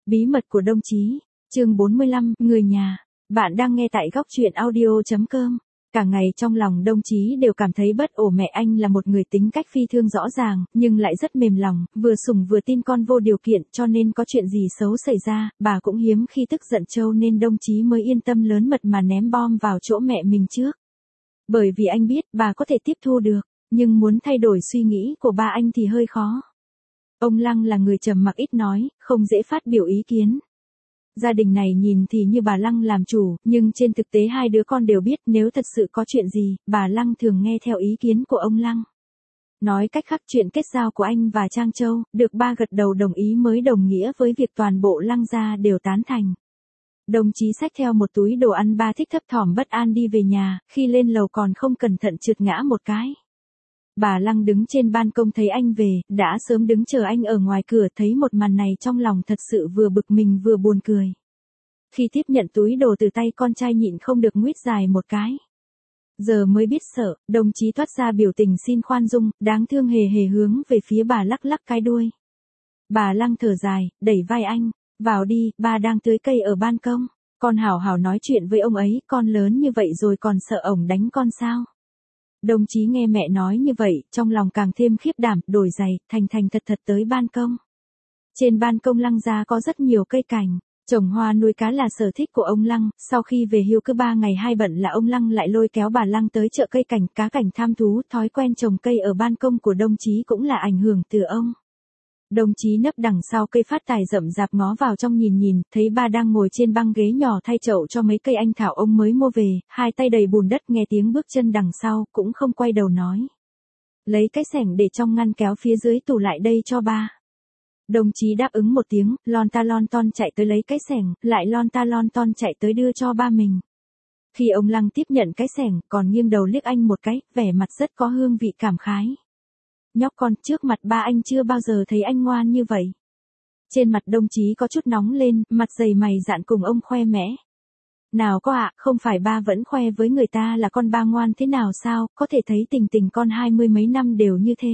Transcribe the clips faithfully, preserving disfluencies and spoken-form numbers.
Bí mật của đồng chí, chương bốn mươi lăm, người nhà. Bạn đang nghe tại góc truyện audio chấm com. Cả ngày trong lòng đồng chí đều cảm thấy bất ổn. Mẹ anh là một người tính cách phi thương rõ ràng, nhưng lại rất mềm lòng, vừa sủng vừa tin con vô điều kiện, cho nên có chuyện gì xấu xảy ra, bà cũng hiếm khi tức giận trâu, nên đồng chí mới yên tâm lớn mật mà ném bom vào chỗ mẹ mình trước. Bởi vì anh biết bà có thể tiếp thu được, nhưng muốn thay đổi suy nghĩ của ba anh thì hơi khó. Ông Lăng là người trầm mặc ít nói, không dễ phát biểu ý kiến. Gia đình này nhìn thì như bà Lăng làm chủ, nhưng trên thực tế hai đứa con đều biết nếu thật sự có chuyện gì, bà Lăng thường nghe theo ý kiến của ông Lăng. Nói cách khác, chuyện kết giao của anh và Trang Châu, được ba gật đầu đồng ý mới đồng nghĩa với việc toàn bộ Lăng gia đều tán thành. Đồng chí xách theo một túi đồ ăn, ba thích thấp thỏm bất an đi về nhà, khi lên lầu còn không cẩn thận trượt ngã một cái. Bà Lăng đứng trên ban công thấy anh về, đã sớm đứng chờ anh ở ngoài cửa, thấy một màn này trong lòng thật sự vừa bực mình vừa buồn cười. Khi tiếp nhận túi đồ từ tay con trai nhịn không được nguýt dài một cái. Giờ mới biết sợ, đồng chí thoát ra biểu tình xin khoan dung, đáng thương hề hề hướng về phía bà, lắc lắc cái đuôi. Bà Lăng thở dài, đẩy vai anh, vào đi, ba đang tưới cây ở ban công, con hảo hảo nói chuyện với ông ấy, con lớn như vậy rồi còn sợ ổng đánh con sao? Đồng chí nghe mẹ nói như vậy, trong lòng càng thêm khiếp đảm, đổi giày, thành thành thật thật tới ban công. Trên ban công Lăng gia có rất nhiều cây cảnh, trồng hoa nuôi cá là sở thích của ông Lăng, sau khi về hưu cứ ba ngày hai bận là ông Lăng lại lôi kéo bà Lăng tới chợ cây cảnh, cá cảnh tham thú, thói quen trồng cây ở ban công của đồng chí cũng là ảnh hưởng từ ông. Đồng chí nấp đằng sau cây phát tài rậm rạp ngó vào trong nhìn nhìn, thấy ba đang ngồi trên băng ghế nhỏ thay chậu cho mấy cây anh thảo ông mới mua về, hai tay đầy bùn đất, nghe tiếng bước chân đằng sau, cũng không quay đầu nói. Lấy cái xẻng để trong ngăn kéo phía dưới tủ lại đây cho ba. Đồng chí đáp ứng một tiếng, lon ta lon ton chạy tới lấy cái xẻng, lại lon ta lon ton chạy tới đưa cho ba mình. Khi ông Lăng tiếp nhận cái xẻng, còn nghiêng đầu liếc anh một cái, vẻ mặt rất có hương vị cảm khái. Nhóc con, trước mặt ba anh chưa bao giờ thấy anh ngoan như vậy. Trên mặt đồng chí có chút nóng lên, mặt dày mày dạn cùng ông khoe mẽ. Nào có ạ, không phải ba vẫn khoe với người ta là con ba ngoan thế nào sao, có thể thấy tình tình con hai mươi mấy năm đều như thế.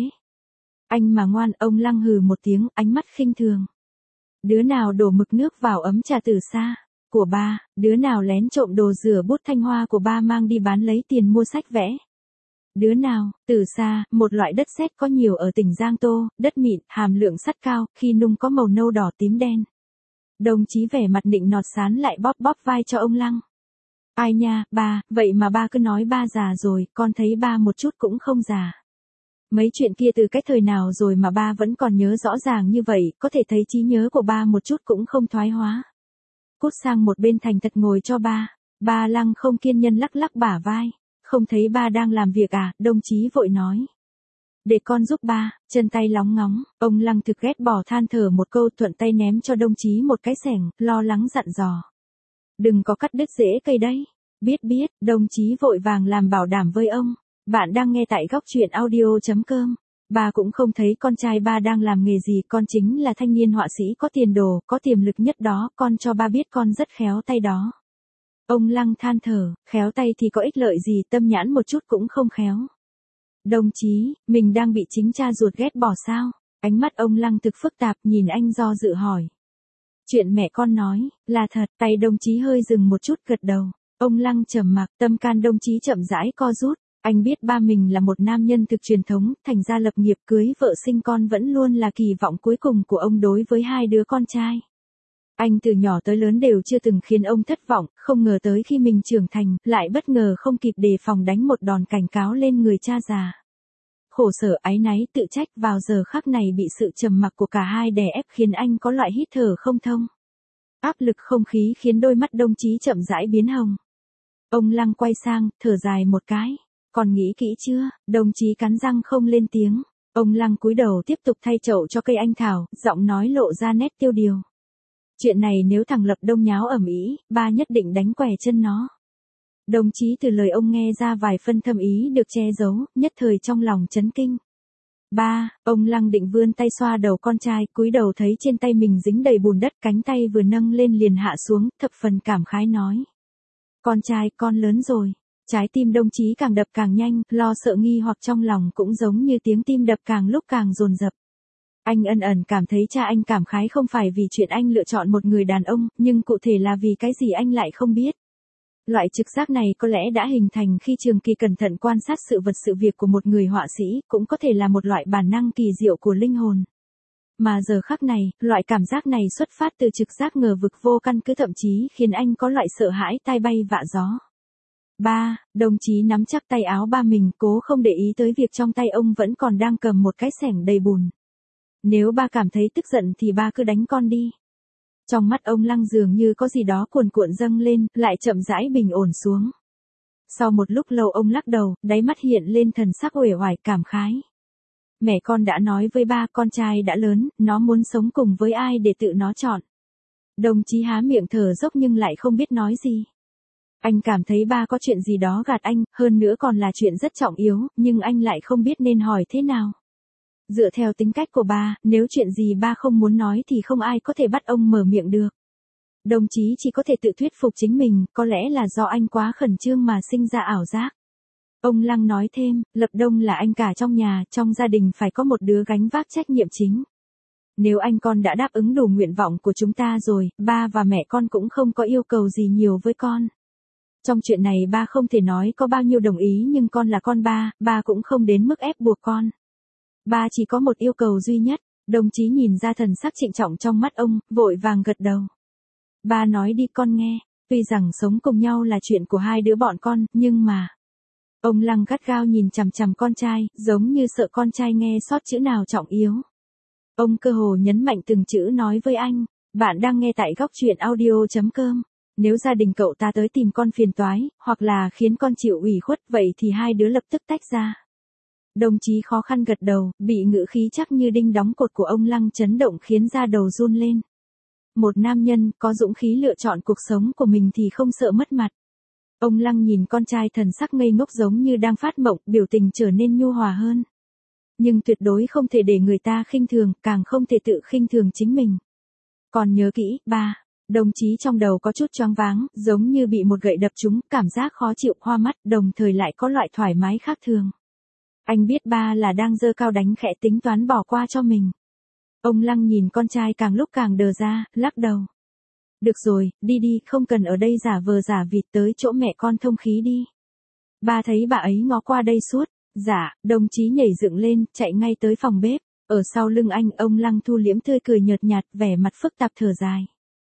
Anh mà ngoan, ông Lăng hừ một tiếng, ánh mắt khinh thường. Đứa nào đổ mực nước vào ấm trà từ xa của ba, đứa nào lén trộm đồ rửa bút Thanh Hoa của ba mang đi bán lấy tiền mua sách vẽ. Đứa nào, từ xa, một loại đất sét có nhiều ở tỉnh Giang Tô, đất mịn, hàm lượng sắt cao, khi nung có màu nâu đỏ tím đen. Đồng chí vẻ mặt nịnh nọt sán lại bóp bóp vai cho ông Lăng. Ai nha, ba, vậy mà ba cứ nói ba già rồi, con thấy ba một chút cũng không già. Mấy chuyện kia từ cái thời nào rồi mà ba vẫn còn nhớ rõ ràng như vậy, có thể thấy trí nhớ của ba một chút cũng không thoái hóa. Cút sang một bên thành thật ngồi cho ba. Ba Lăng không kiên nhẫn lắc lắc bả vai. Không thấy ba đang làm việc à, đồng chí vội nói. Để con giúp ba, chân tay lóng ngóng, ông Lăng thực ghét bỏ than thở một câu, thuận tay ném cho đồng chí một cái xẻng, lo lắng dặn dò. Đừng có cắt đứt rễ cây đấy. Biết biết, đồng chí vội vàng làm bảo đảm với ông. Bạn đang nghe tại góc truyện audio chấm com. Ba cũng không thấy con trai ba đang làm nghề gì, con chính là thanh niên họa sĩ có tiền đồ, có tiềm lực nhất đó, con cho ba biết con rất khéo tay đó. Ông Lăng than thở, khéo tay thì có ích lợi gì, tâm nhãn một chút cũng không khéo. Đồng chí, mình đang bị chính cha ruột ghét bỏ sao? Ánh mắt ông Lăng thực phức tạp, nhìn anh do dự hỏi. Chuyện mẹ con nói, là thật, tay đồng chí hơi dừng một chút gật đầu. Ông Lăng trầm mặc, tâm can đồng chí chậm rãi co rút. Anh biết ba mình là một nam nhân thực truyền thống, thành ra lập nghiệp cưới vợ sinh con vẫn luôn là kỳ vọng cuối cùng của ông đối với hai đứa con trai. Anh từ nhỏ tới lớn đều chưa từng khiến ông thất vọng, không ngờ tới khi mình trưởng thành, lại bất ngờ không kịp đề phòng đánh một đòn cảnh cáo lên người cha già. Khổ sở áy náy tự trách vào giờ khắc này bị sự trầm mặc của cả hai đè ép khiến anh có loại hít thở không thông. Áp lực không khí khiến đôi mắt đồng chí chậm rãi biến hồng. Ông Lăng quay sang, thở dài một cái. Còn nghĩ kỹ chưa? Đồng chí cắn răng không lên tiếng. Ông Lăng cúi đầu tiếp tục thay chậu cho cây anh thảo, giọng nói lộ ra nét tiêu điều. Chuyện này nếu thằng Lập Đông nháo ầm ĩ, ba nhất định đánh què chân nó. Đồng chí từ lời ông nghe ra vài phân thâm ý được che giấu, nhất thời trong lòng chấn kinh. Ba, ông Lăng định vươn tay xoa đầu con trai, cúi đầu thấy trên tay mình dính đầy bùn đất, cánh tay vừa nâng lên liền hạ xuống, thập phần cảm khái nói. Con trai, con lớn rồi. Trái tim đồng chí càng đập càng nhanh, lo sợ nghi hoặc trong lòng cũng giống như tiếng tim đập càng lúc càng dồn dập. Anh ân ẩn cảm thấy cha anh cảm khái không phải vì chuyện anh lựa chọn một người đàn ông, nhưng cụ thể là vì cái gì anh lại không biết. Loại trực giác này có lẽ đã hình thành khi Trường Kỳ cẩn thận quan sát sự vật sự việc của một người họa sĩ, cũng có thể là một loại bản năng kỳ diệu của linh hồn. Mà giờ khắc này, loại cảm giác này xuất phát từ trực giác ngờ vực vô căn cứ, thậm chí khiến anh có loại sợ hãi tai bay vạ gió. Ba, đồng chí nắm chắc tay áo ba mình, cố không để ý tới việc trong tay ông vẫn còn đang cầm một cái xẻng đầy bùn. Nếu ba cảm thấy tức giận thì ba cứ đánh con đi. Trong mắt ông Lăng dường như có gì đó cuồn cuộn dâng lên, lại chậm rãi bình ổn xuống. Sau một lúc lâu ông lắc đầu, đáy mắt hiện lên thần sắc uể oải cảm khái. Mẹ con đã nói với ba, con trai đã lớn, nó muốn sống cùng với ai để tự nó chọn. Đồng chí há miệng thở dốc nhưng lại không biết nói gì. Anh cảm thấy ba có chuyện gì đó gạt anh, hơn nữa còn là chuyện rất trọng yếu, nhưng anh lại không biết nên hỏi thế nào. Dựa theo tính cách của ba, nếu chuyện gì ba không muốn nói thì không ai có thể bắt ông mở miệng được. Đồng chí chỉ có thể tự thuyết phục chính mình, có lẽ là do anh quá khẩn trương mà sinh ra ảo giác. Ông Lăng nói thêm, Lập Đông là anh cả trong nhà, trong gia đình phải có một đứa gánh vác trách nhiệm chính. Nếu anh con đã đáp ứng đủ nguyện vọng của chúng ta rồi, ba và mẹ con cũng không có yêu cầu gì nhiều với con. Trong chuyện này ba không thể nói có bao nhiêu đồng ý, nhưng con là con ba, ba cũng không đến mức ép buộc con. Ba chỉ có một yêu cầu duy nhất. Đồng chí nhìn ra thần sắc trịnh trọng trong mắt ông, vội vàng gật đầu. Ba nói đi con nghe, tuy rằng sống cùng nhau là chuyện của hai đứa bọn con, nhưng mà... Ông Lăng gắt gao nhìn chằm chằm con trai, giống như sợ con trai nghe sót chữ nào trọng yếu. Ông cơ hồ nhấn mạnh từng chữ nói với anh, bạn đang nghe tại góc truyện audio chấm com. Nếu gia đình cậu ta tới tìm con phiền toái, hoặc là khiến con chịu ủy khuất, vậy thì hai đứa lập tức tách ra. Đồng chí khó khăn gật đầu, bị ngữ khí chắc như đinh đóng cột của ông Lăng chấn động khiến da đầu run lên. Một nam nhân có dũng khí lựa chọn cuộc sống của mình thì không sợ mất mặt. Ông Lăng nhìn con trai thần sắc ngây ngốc giống như đang phát mộng, biểu tình trở nên nhu hòa hơn. Nhưng tuyệt đối không thể để người ta khinh thường, càng không thể tự khinh thường chính mình. Còn nhớ kỹ, ba. Đồng chí trong đầu có chút choáng váng, giống như bị một gậy đập trúng, cảm giác khó chịu, hoa mắt, đồng thời lại có loại thoải mái khác thường. Anh biết ba là đang giơ cao đánh khẽ tính toán bỏ qua cho mình. Ông Lăng nhìn con trai càng lúc càng đờ ra, lắc đầu. Được rồi, đi đi, không cần ở đây giả vờ giả vịt, tới chỗ mẹ con thông khí đi. Ba thấy bà ấy ngó qua đây suốt. Dạ, đồng chí nhảy dựng lên, chạy ngay tới phòng bếp. Ở sau lưng anh, ông Lăng thu liễm tươi cười nhợt nhạt, vẻ mặt phức tạp thở dài.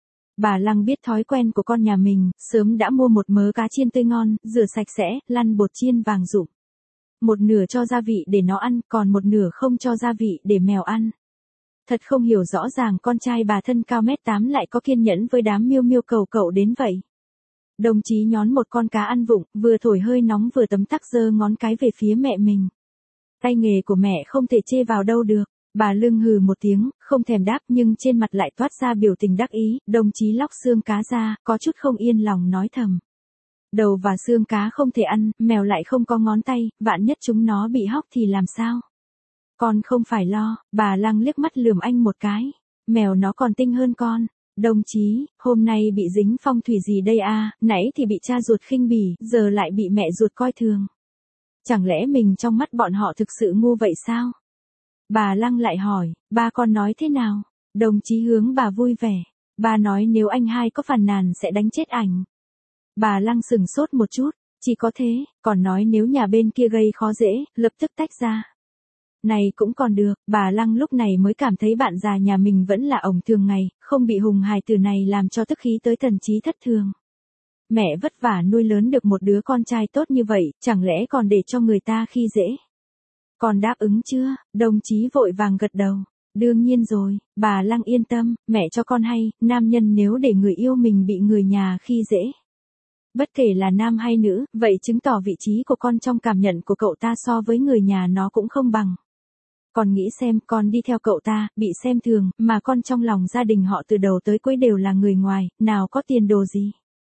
Bà Lăng biết thói quen của con nhà mình, sớm đã mua một mớ cá chiên tươi ngon, rửa sạch sẽ, lăn bột chiên vàng rụm. Một nửa cho gia vị để nó ăn, còn một nửa không cho gia vị để mèo ăn. Thật không hiểu rõ ràng con trai bà thân cao mét tám lại có kiên nhẫn với đám miêu miêu cầu cậu đến vậy. Đồng chí nhón một con cá ăn vụng, vừa thổi hơi nóng vừa tấm tắc giơ ngón cái về phía mẹ mình. Tay nghề của mẹ không thể chê vào đâu được. Bà Lương hừ một tiếng, không thèm đáp nhưng trên mặt lại toát ra biểu tình đắc ý. Đồng chí lóc xương cá ra, có chút không yên lòng nói thầm. Đầu và xương cá không thể ăn, mèo lại không có ngón tay, vạn nhất chúng nó bị hóc thì làm sao? Con không phải lo, bà Lăng liếc mắt lườm anh một cái. Mèo nó còn tinh hơn con. Đồng chí, hôm nay bị dính phong thủy gì đây à, nãy thì bị cha ruột khinh bỉ, giờ lại bị mẹ ruột coi thường. Chẳng lẽ mình trong mắt bọn họ thực sự ngu vậy sao? Bà Lăng lại hỏi, ba con nói thế nào? Đồng chí hướng bà vui vẻ. Ba nói nếu anh hai có phàn nàn sẽ đánh chết ảnh. Bà Lăng sừng sốt một chút, chỉ có thế, còn nói nếu nhà bên kia gây khó dễ, lập tức tách ra. Này cũng còn được, bà Lăng lúc này mới cảm thấy bạn già nhà mình vẫn là ổng thường ngày, không bị hùng hài tử này làm cho tức khí tới thần trí thất thường. Mẹ vất vả nuôi lớn được một đứa con trai tốt như vậy, chẳng lẽ còn để cho người ta khi dễ? Còn đáp ứng chưa? Đồng chí vội vàng gật đầu. Đương nhiên rồi, bà Lăng yên tâm, mẹ cho con hay, nam nhân nếu để người yêu mình bị người nhà khi dễ. Bất kể là nam hay nữ, vậy chứng tỏ vị trí của con trong cảm nhận của cậu ta so với người nhà nó cũng không bằng. Còn nghĩ xem con đi theo cậu ta, bị xem thường, mà con trong lòng gia đình họ từ đầu tới cuối đều là người ngoài, nào có tiền đồ gì.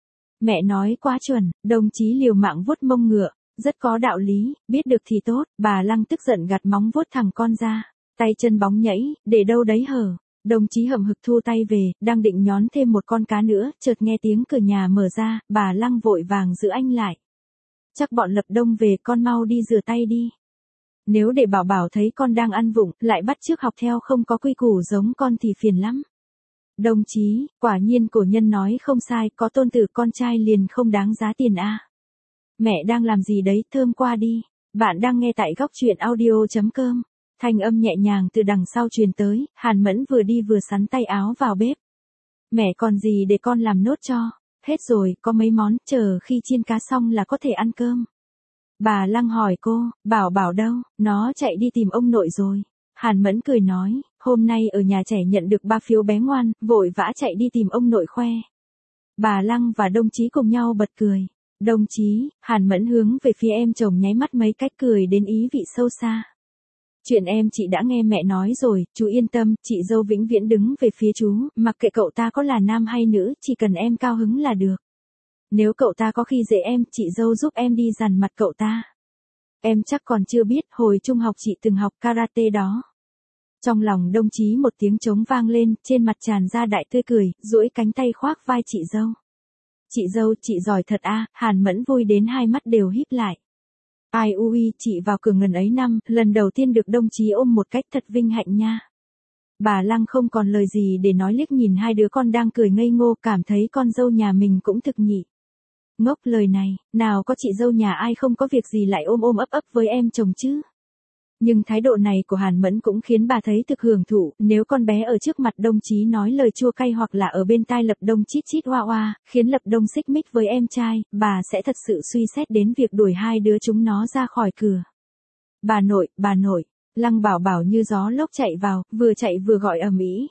Mẹ nói quá chuẩn, đồng chí liều mạng vuốt mông ngựa, rất có đạo lý, biết được thì tốt. Bà Lăng tức giận gạt móng vuốt thằng con ra, tay chân bóng nhảy, để đâu đấy hở. Đồng chí hậm hực thu tay về, đang định nhón thêm một con cá nữa, chợt nghe tiếng cửa nhà mở ra, bà Lăng vội vàng giữ anh lại. Chắc bọn Lập Đông về, con mau đi rửa tay đi. Nếu để bảo bảo thấy con đang ăn vụng, lại bắt chước học theo không có quy củ giống con thì phiền lắm. Đồng chí, quả nhiên cổ nhân nói không sai, có tôn tử con trai liền không đáng giá tiền a. Mẹ đang làm gì đấy, thơm qua đi. Bạn đang nghe tại góc truyện audio.com. Thanh âm nhẹ nhàng từ đằng sau truyền tới, Hàn Mẫn vừa đi vừa sắn tay áo vào bếp. Mẹ còn gì để con làm nốt cho, hết rồi, có mấy món, chờ khi chiên cá xong là có thể ăn cơm. Bà Lăng hỏi cô, bảo bảo đâu, nó chạy đi tìm ông nội rồi. Hàn Mẫn cười nói, hôm nay ở nhà trẻ nhận được ba phiếu bé ngoan, vội vã chạy đi tìm ông nội khoe. Bà Lăng và đồng chí cùng nhau bật cười. Đồng chí, Hàn Mẫn hướng về phía em chồng nháy mắt mấy cách cười đến ý vị sâu xa. Chuyện em chị đã nghe mẹ nói rồi, chú yên tâm, chị dâu vĩnh viễn đứng về phía chú, mặc kệ cậu ta có là nam hay nữ, chỉ cần em cao hứng là được. Nếu cậu ta có khi dễ em, chị dâu giúp em đi dằn mặt cậu ta. Em chắc còn chưa biết, hồi trung học chị từng học karate đó. Trong lòng đồng chí một tiếng trống vang lên, trên mặt tràn ra đại tươi cười, duỗi cánh tay khoác vai chị dâu. Chị dâu, chị giỏi thật a. Hàn Mẫn vui đến hai mắt đều híp lại. Ai ui, chị vào cửa ngần ấy năm, lần đầu tiên được đồng chí ôm một cách thật vinh hạnh nha. Bà Lăng không còn lời gì để nói, liếc nhìn hai đứa con đang cười ngây ngô, cảm thấy con dâu nhà mình cũng thực nhị. Ngốc lời này, nào có chị dâu nhà ai không có việc gì lại ôm ôm ấp ấp với em chồng chứ. Nhưng thái độ này của Hàn Mẫn cũng khiến bà thấy thực hưởng thụ, nếu con bé ở trước mặt đồng chí nói lời chua cay hoặc là ở bên tai Lập Đông chít chít oa oa, khiến Lập Đông xích mích với em trai, bà sẽ thật sự suy xét đến việc đuổi hai đứa chúng nó ra khỏi cửa. Bà nội, bà nội, Lăng Bảo Bảo như gió lốc chạy vào, vừa chạy vừa gọi ầm ĩ.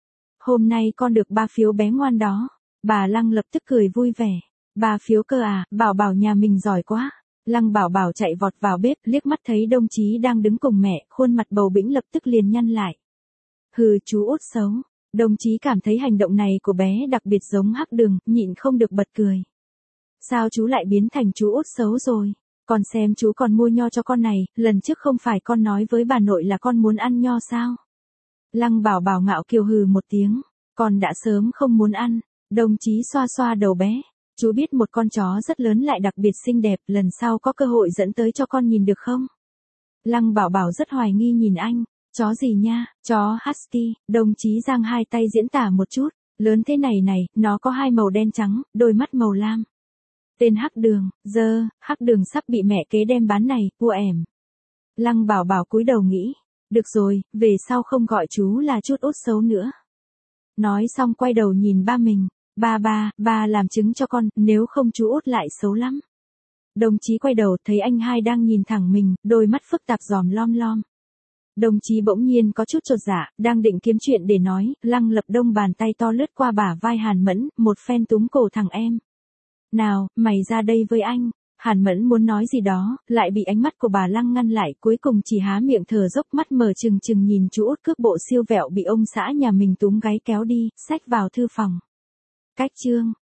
Hôm nay con được ba phiếu bé ngoan đó. Bà Lăng lập tức cười vui vẻ. Ba phiếu cơ à, Bảo Bảo nhà mình giỏi quá. Lăng Bảo Bảo chạy vọt vào bếp, liếc mắt thấy đồng chí đang đứng cùng mẹ, khuôn mặt bầu bĩnh lập tức liền nhăn lại. Hừ, chú út xấu. Đồng chí cảm thấy hành động này của bé đặc biệt giống Hắc Đường, nhịn không được bật cười. Sao chú lại biến thành chú út xấu rồi? Con xem chú còn mua nho cho con này, lần trước không phải con nói với bà nội là con muốn ăn nho sao? Lăng Bảo Bảo ngạo kiều hừ một tiếng, con đã sớm không muốn ăn. Đồng chí xoa xoa đầu bé. Chú biết một con chó rất lớn lại đặc biệt xinh đẹp, lần sau có cơ hội dẫn tới cho con nhìn được không? Lăng Bảo Bảo rất hoài nghi nhìn anh, chó gì nha, chó husky. Đồng chí giang hai tay diễn tả một chút, lớn thế này này, nó có hai màu đen trắng, đôi mắt màu lam. Tên Hắc Đường, dơ, Hắc Đường sắp bị mẹ kế đem bán này, vua ẻm. Lăng Bảo Bảo cúi đầu nghĩ, được rồi, về sau không gọi chú là chút út xấu nữa. Nói xong quay đầu nhìn ba mình. Ba ba, ba làm chứng cho con, nếu không chú út lại xấu lắm. Đồng chí quay đầu thấy anh hai đang nhìn thẳng mình, đôi mắt phức tạp dòm lom lom. Đồng chí bỗng nhiên có chút chột dạ, đang định kiếm chuyện để nói, Lăng Lập Đông bàn tay to lướt qua bả vai Hàn Mẫn, một phen túm cổ thằng em. Nào, mày ra đây với anh. Hàn Mẫn muốn nói gì đó, lại bị ánh mắt của bà Lăng ngăn lại, cuối cùng chỉ há miệng thở dốc, mắt mở trừng trừng nhìn chú út cước bộ siêu vẹo bị ông xã nhà mình túm gáy kéo đi, xách vào thư phòng. Cách chương